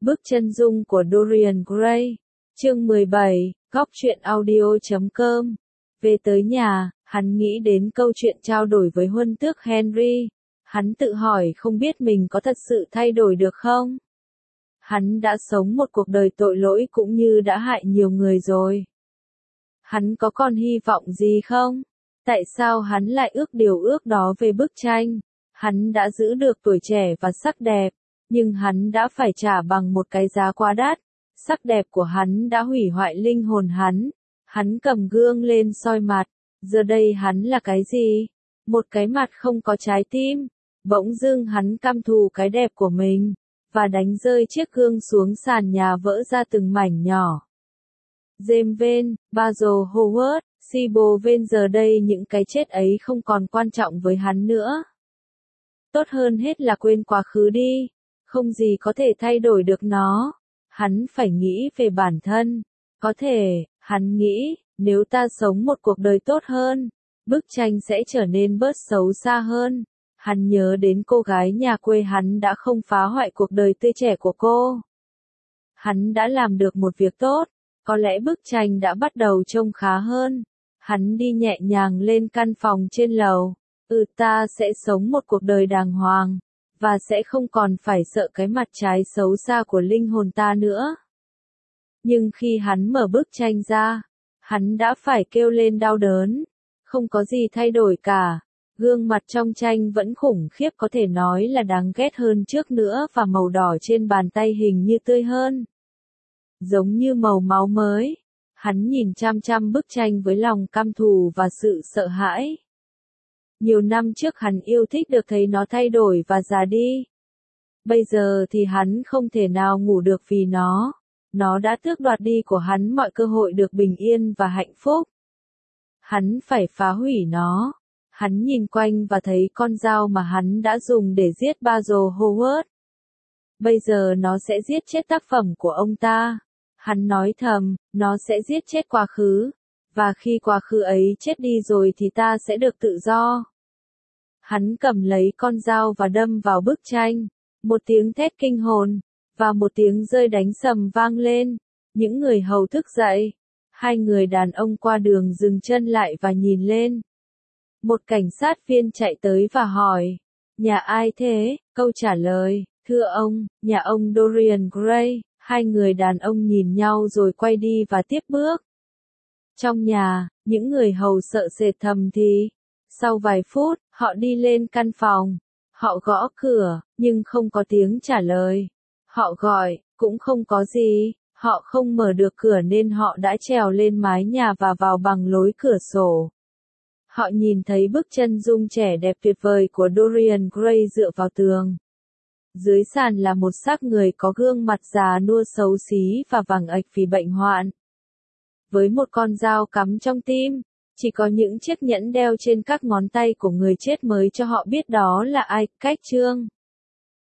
Bức chân dung của Dorian Gray. Chương 17, góc truyện audio.com. Về tới nhà, hắn nghĩ đến câu chuyện trao đổi với huân tước Henry. Hắn tự hỏi không biết mình có thật sự thay đổi được không? Hắn đã sống một cuộc đời tội lỗi cũng như đã hại nhiều người rồi. Hắn có còn hy vọng gì không? Tại sao hắn lại ước điều ước đó về bức tranh? Hắn đã giữ được tuổi trẻ và sắc đẹp, nhưng hắn đã phải trả bằng một cái giá quá đắt. Sắc đẹp của hắn đã hủy hoại linh hồn hắn. Hắn cầm gương lên soi mặt. Giờ đây hắn là cái gì? Một cái mặt không có trái tim. Bỗng dưng hắn căm thù cái đẹp của mình, và đánh rơi chiếc gương xuống sàn nhà vỡ ra từng mảnh nhỏ. James Vane, Basil Howard, Sybil Vane, giờ đây những cái chết ấy không còn quan trọng với hắn nữa. Tốt hơn hết là quên quá khứ đi. Không gì có thể thay đổi được nó. Hắn phải nghĩ về bản thân. Có thể, hắn nghĩ, nếu ta sống một cuộc đời tốt hơn, bức tranh sẽ trở nên bớt xấu xa hơn. Hắn nhớ đến cô gái nhà quê hắn đã không phá hoại cuộc đời tươi trẻ của cô. Hắn đã làm được một việc tốt. Có lẽ bức tranh đã bắt đầu trông khá hơn. Hắn đi nhẹ nhàng lên căn phòng trên lầu. Ta sẽ sống một cuộc đời đàng hoàng, và sẽ không còn phải sợ cái mặt trái xấu xa của linh hồn ta nữa. Nhưng khi hắn mở bức tranh ra, hắn đã phải kêu lên đau đớn. Không có gì thay đổi cả. Gương mặt trong tranh vẫn khủng khiếp, có thể nói là đáng ghét hơn trước nữa, và màu đỏ trên bàn tay hình như tươi hơn. Giống như màu máu mới. Hắn nhìn chăm chăm bức tranh với lòng căm thù và sự sợ hãi. Nhiều năm trước hắn yêu thích được thấy nó thay đổi và già đi. Bây giờ thì hắn không thể nào ngủ được vì nó. Nó đã tước đoạt đi của hắn mọi cơ hội được bình yên và hạnh phúc. Hắn phải phá hủy nó. Hắn nhìn quanh và thấy con dao mà hắn đã dùng để giết Basil Howard. Bây giờ nó sẽ giết chết tác phẩm của ông ta. Hắn nói thầm, nó sẽ giết chết quá khứ. Và khi quá khứ ấy chết đi rồi thì ta sẽ được tự do. Hắn cầm lấy con dao và đâm vào bức tranh. Một tiếng thét kinh hồn, và một tiếng rơi đánh sầm vang lên. Những người hầu thức dậy. Hai người đàn ông qua đường dừng chân lại và nhìn lên. Một cảnh sát viên chạy tới và hỏi, nhà ai thế? Câu trả lời, thưa ông, nhà ông Dorian Gray. Hai người đàn ông nhìn nhau rồi quay đi và tiếp bước. Trong nhà, những người hầu sợ sệt thầm thì. Sau vài phút, họ đi lên căn phòng. Họ gõ cửa, nhưng không có tiếng trả lời. Họ gọi, cũng không có gì. Họ không mở được cửa nên họ đã trèo lên mái nhà và vào bằng lối cửa sổ. Họ nhìn thấy bức chân dung trẻ đẹp tuyệt vời của Dorian Gray dựa vào tường. Dưới sàn là một xác người có gương mặt già nua xấu xí và vàng ạch vì bệnh hoạn. Với một con dao cắm trong tim, chỉ có những chiếc nhẫn đeo trên các ngón tay của người chết mới cho họ biết đó là ai. Cách chương